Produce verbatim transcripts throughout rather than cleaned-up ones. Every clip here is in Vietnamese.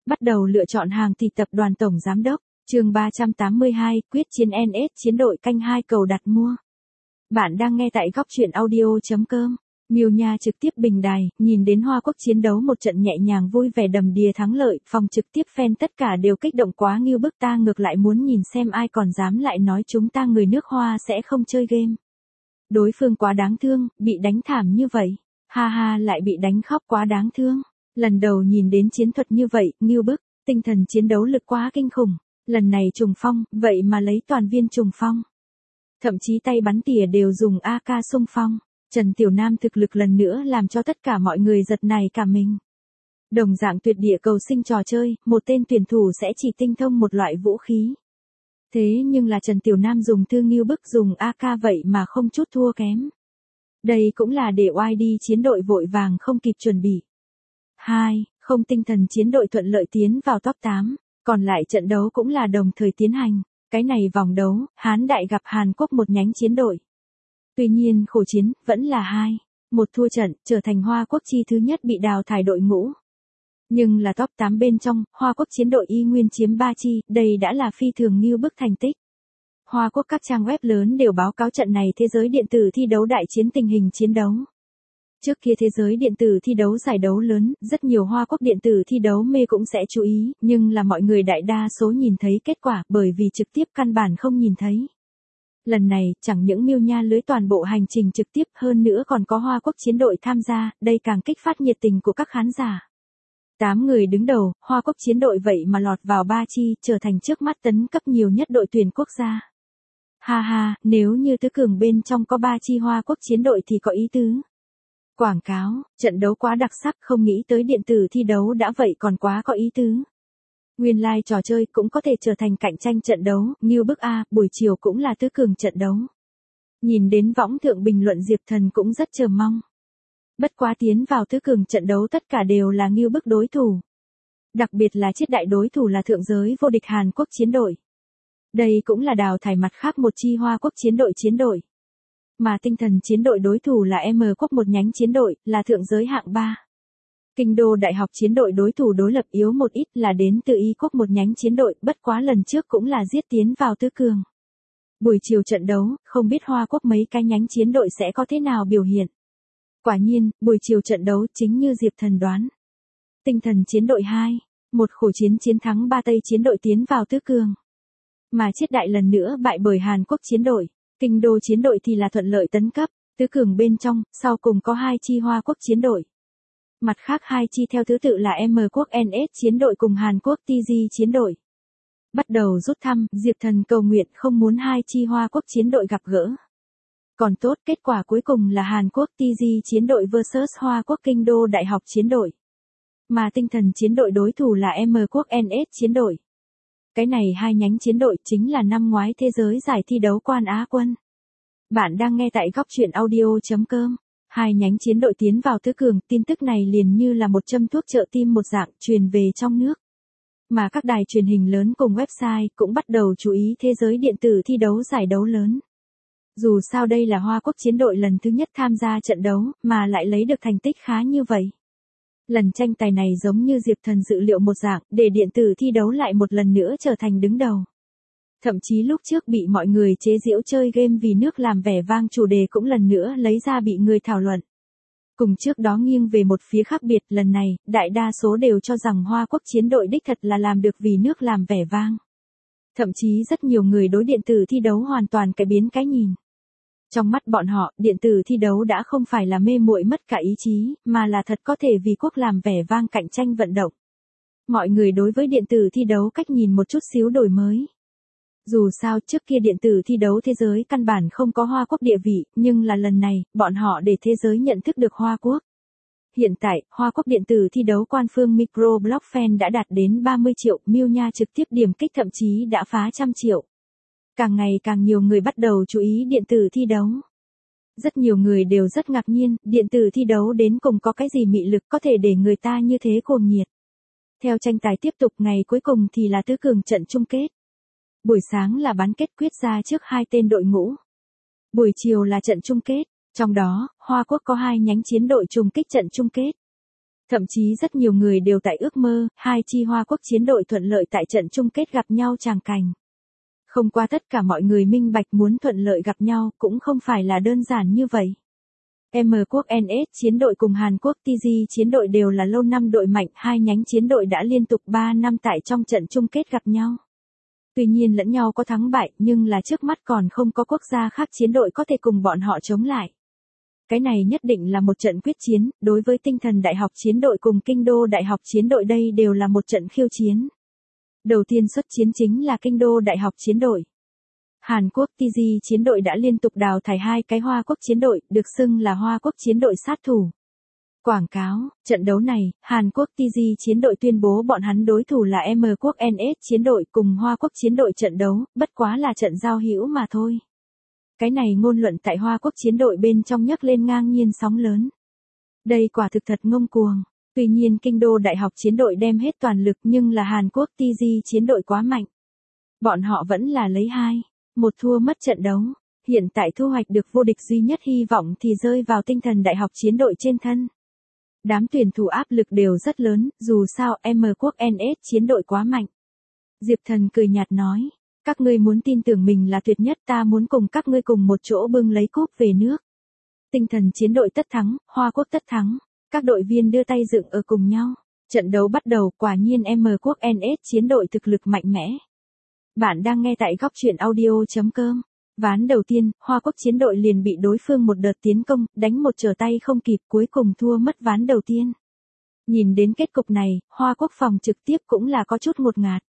Bắt đầu lựa chọn hàng thì tập đoàn tổng giám đốc, chương ba trăm tám mươi hai, quyết chiến en ét chiến đội canh hai cầu đặt mua. Bạn đang nghe tại góc truyện audio chấm com. Miêu Nha trực tiếp bình đài, nhìn đến Hoa Quốc chiến đấu một trận nhẹ nhàng vui vẻ đầm đìa thắng lợi, phòng trực tiếp fan tất cả đều kích động quá ngưu bức, ta ngược lại muốn nhìn xem ai còn dám lại nói chúng ta người nước Hoa sẽ không chơi game. Đối phương quá đáng thương, bị đánh thảm như vậy, ha ha lại bị đánh khóc quá đáng thương. Lần đầu nhìn đến chiến thuật như vậy, ngưu bức, tinh thần chiến đấu lực quá kinh khủng, lần này trùng phong, vậy mà lấy toàn viên trùng phong. Thậm chí tay bắn tỉa đều dùng a ca xung phong. Trần Tiểu Nam thực lực lần nữa làm cho tất cả mọi người giật nảy cả mình. Đồng dạng tuyệt địa cầu sinh trò chơi, một tên tuyển thủ sẽ chỉ tinh thông một loại vũ khí. Thế nhưng là Trần Tiểu Nam dùng Thư Ngưu Bức dùng a ca vậy mà không chút thua kém. Đây cũng là để oai đi chiến đội vội vàng không kịp chuẩn bị. hai. Không tinh thần chiến đội thuận lợi tiến vào top tám, còn lại trận đấu cũng là đồng thời tiến hành. Cái này vòng đấu, Hán Đại gặp Hàn Quốc một nhánh chiến đội. Tuy nhiên khổ chiến, vẫn là hai. Một thua trận, trở thành Hoa Quốc chi thứ nhất bị đào thải đội ngũ. Nhưng là top tám bên trong, Hoa Quốc chiến đội y nguyên chiếm ba chi, đây đã là phi thường ngưu bức thành tích. Hoa Quốc các trang web lớn đều báo cáo trận này thế giới điện tử thi đấu đại chiến tình hình chiến đấu. Trước kia thế giới điện tử thi đấu giải đấu lớn, rất nhiều Hoa Quốc điện tử thi đấu mê cũng sẽ chú ý, nhưng là mọi người đại đa số nhìn thấy kết quả bởi vì trực tiếp căn bản không nhìn thấy. Lần này, chẳng những Miêu Nha lưới toàn bộ hành trình trực tiếp hơn nữa còn có Hoa Quốc chiến đội tham gia, đây càng kích phát nhiệt tình của các khán giả. tám người đứng đầu, Hoa Quốc chiến đội vậy mà lọt vào ba chi, trở thành trước mắt tấn cấp nhiều nhất đội tuyển quốc gia. Ha ha, nếu như tứ cường bên trong có ba chi Hoa Quốc chiến đội thì có ý tứ. Quảng cáo, trận đấu quá đặc sắc, không nghĩ tới điện tử thi đấu đã vậy còn quá có ý tứ. Nguyên lai like trò chơi cũng có thể trở thành cạnh tranh trận đấu, ngưu bức a, buổi chiều cũng là tứ cường trận đấu. Nhìn đến võng thượng bình luận Diệp Thần cũng rất chờ mong. Bất quá tiến vào tứ cường trận đấu tất cả đều là ngưu bức đối thủ. Đặc biệt là chiết đại đối thủ là thượng giới vô địch Hàn Quốc chiến đội. Đây cũng là đào thải mặt khác một chi Hoa Quốc chiến đội chiến đội. Mà tinh thần chiến đội đối thủ là M Quốc một nhánh chiến đội, là thượng giới hạng ba. Kinh đô đại học chiến đội đối thủ đối lập yếu một ít là đến từ Y Quốc một nhánh chiến đội, bất quá lần trước cũng là giết tiến vào tứ cường. Buổi chiều trận đấu, không biết Hoa Quốc mấy cái nhánh chiến đội sẽ có thế nào biểu hiện. Quả nhiên, buổi chiều trận đấu chính như Diệp Thần đoán. Tinh thần chiến đội hai, một khổ chiến chiến thắng ba Tây chiến đội tiến vào tứ cường. Mà chiết đại lần nữa bại bởi Hàn Quốc chiến đội, Kinh đô chiến đội thì là thuận lợi tấn cấp, tứ cường bên trong, sau cùng có hai chi Hoa Quốc chiến đội. Mặt khác hai chi theo thứ tự là M Quốc en ét chiến đội cùng Hàn Quốc tê giê chiến đội. Bắt đầu rút thăm, Diệp Thần cầu nguyện không muốn hai chi Hoa Quốc chiến đội gặp gỡ. Còn tốt, kết quả cuối cùng là Hàn Quốc tê giê chiến đội versus Hoa Quốc Kinh đô đại học chiến đội. Mà tinh thần chiến đội đối thủ là M Quốc en ét chiến đội. Cái này hai nhánh chiến đội chính là năm ngoái thế giới giải thi đấu quan Á quân. Bạn đang nghe tại góc truyện audio chấm com. Hai nhánh chiến đội tiến vào tứ cường, tin tức này liền như là một châm thuốc trợ tim một dạng truyền về trong nước. Mà các đài truyền hình lớn cùng website cũng bắt đầu chú ý thế giới điện tử thi đấu giải đấu lớn. Dù sao đây là Hoa Quốc chiến đội lần thứ nhất tham gia trận đấu, mà lại lấy được thành tích khá như vậy. Lần tranh tài này giống như Diệp Thần dự liệu một dạng, để điện tử thi đấu lại một lần nữa trở thành đứng đầu. Thậm chí lúc trước bị mọi người chế giễu chơi game vì nước làm vẻ vang chủ đề cũng lần nữa lấy ra bị người thảo luận. Cùng trước đó nghiêng về một phía khác biệt, lần này, đại đa số đều cho rằng Hoa Quốc chiến đội đích thật là làm được vì nước làm vẻ vang. Thậm chí rất nhiều người đối điện tử thi đấu hoàn toàn cải biến cái nhìn. Trong mắt bọn họ, điện tử thi đấu đã không phải là mê muội mất cả ý chí, mà là thật có thể vì quốc làm vẻ vang cạnh tranh vận động. Mọi người đối với điện tử thi đấu cách nhìn một chút xíu đổi mới. Dù sao trước kia điện tử thi đấu thế giới căn bản không có Hoa Quốc địa vị, nhưng là lần này, bọn họ để thế giới nhận thức được Hoa Quốc. Hiện tại, Hoa Quốc điện tử thi đấu quan phương Microblog fan đã đạt đến ba mươi triệu, Miêu Nha trực tiếp điểm kích thậm chí đã phá trăm triệu. Càng ngày càng nhiều người bắt đầu chú ý điện tử thi đấu. Rất nhiều người đều rất ngạc nhiên, điện tử thi đấu đến cùng có cái gì mị lực có thể để người ta như thế cuồng nhiệt. Theo tranh tài tiếp tục, ngày cuối cùng thì là tứ cường trận chung kết. Buổi sáng là bán kết quyết ra trước hai tên đội ngũ. Buổi chiều là trận chung kết, trong đó, Hoa Quốc có hai nhánh chiến đội trùng kích trận chung kết. Thậm chí rất nhiều người đều tại ước mơ, hai chi Hoa Quốc chiến đội thuận lợi tại trận chung kết gặp nhau tràng cảnh. Không qua tất cả mọi người minh bạch muốn thuận lợi gặp nhau cũng không phải là đơn giản như vậy. M Quốc en ét chiến đội cùng Hàn Quốc tê giê chiến đội đều là lâu năm đội mạnh, hai nhánh chiến đội đã liên tục ba năm tại trong trận chung kết gặp nhau. Tuy nhiên lẫn nhau có thắng bại nhưng là trước mắt còn không có quốc gia khác chiến đội có thể cùng bọn họ chống lại. Cái này nhất định là một trận quyết chiến, đối với Tinh Thần Đại học chiến đội cùng Kinh Đô Đại học chiến đội đây đều là một trận khiêu chiến. Đầu tiên xuất chiến chính là Kinh Đô Đại học chiến đội. Hàn Quốc tê giê chiến đội đã liên tục đào thải hai cái Hoa Quốc chiến đội, được xưng là Hoa Quốc chiến đội sát thủ. Quảng cáo, trận đấu này, Hàn Quốc tê giê chiến đội tuyên bố bọn hắn đối thủ là M Quốc en ét chiến đội cùng Hoa Quốc chiến đội trận đấu, bất quá là trận giao hữu mà thôi. Cái này ngôn luận tại Hoa Quốc chiến đội bên trong nhấc lên ngang nhiên sóng lớn. Đây quả thực thật ngông cuồng. Tuy nhiên Kinh Đô Đại học chiến đội đem hết toàn lực nhưng là Hàn Quốc tê giê chiến đội quá mạnh. Bọn họ vẫn là lấy hai, một thua mất trận đấu. Hiện tại thu hoạch được vô địch duy nhất hy vọng thì rơi vào Tinh Thần Đại học chiến đội trên thân. Đám tuyển thủ áp lực đều rất lớn, dù sao M Quốc en ét chiến đội quá mạnh. Diệp Thần cười nhạt nói, các ngươi muốn tin tưởng mình là tuyệt nhất, ta muốn cùng các ngươi cùng một chỗ bưng lấy cúp về nước. Tinh Thần chiến đội tất thắng, Hoa Quốc tất thắng. Các đội viên đưa tay dựng ở cùng nhau. Trận đấu bắt đầu, quả nhiên M Quốc en ét chiến đội thực lực mạnh mẽ. Bạn đang nghe tại góc truyện audio chấm com. Ván đầu tiên, Hoa Quốc chiến đội liền bị đối phương một đợt tiến công, đánh một trở tay không kịp, cuối cùng thua mất ván đầu tiên. Nhìn đến kết cục này, Hoa Quốc phòng trực tiếp cũng là có chút ngột ngạt.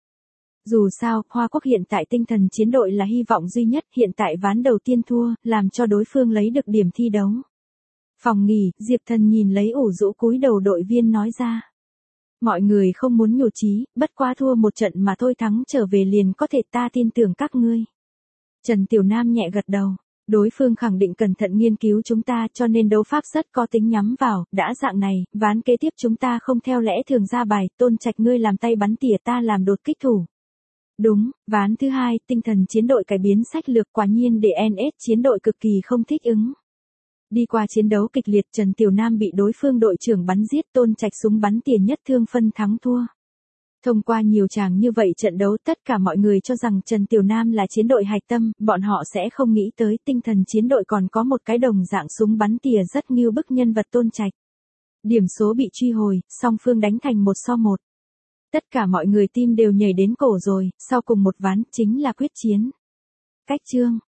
Dù sao, Hoa Quốc hiện tại Tinh Thần chiến đội là hy vọng duy nhất, hiện tại ván đầu tiên thua, làm cho đối phương lấy được điểm thi đấu. Phòng nghỉ, Diệp Thần nhìn lấy ủ rũ cúi đầu đội viên nói ra. Mọi người không muốn nhủ chí, bất quá thua một trận mà thôi, thắng trở về liền có thể, ta tin tưởng các ngươi. Trần Tiểu Nam nhẹ gật đầu, đối phương khẳng định cẩn thận nghiên cứu chúng ta cho nên đấu pháp rất có tính nhắm vào, đã dạng này, ván kế tiếp chúng ta không theo lẽ thường ra bài, Tôn Trạch ngươi làm tay bắn tỉa, ta làm đột kích thủ. Đúng, ván thứ hai, Tinh Thần chiến đội cải biến sách lược, quả nhiên để en ét chiến đội cực kỳ không thích ứng. Đi qua chiến đấu kịch liệt, Trần Tiểu Nam bị đối phương đội trưởng bắn giết, Tôn Trạch súng bắn tỉa nhất thương phân thắng thua. Thông qua nhiều tràng như vậy trận đấu, tất cả mọi người cho rằng Trần Tiểu Nam là chiến đội hạch tâm, bọn họ sẽ không nghĩ tới Tinh Thần chiến đội còn có một cái đồng dạng súng bắn tỉa rất ngưu bức nhân vật Tôn Trạch. Điểm số bị truy hồi, song phương đánh thành một so một. Tất cả mọi người tim đều nhảy đến cổ rồi, sau cùng một ván chính là quyết chiến. Cách chương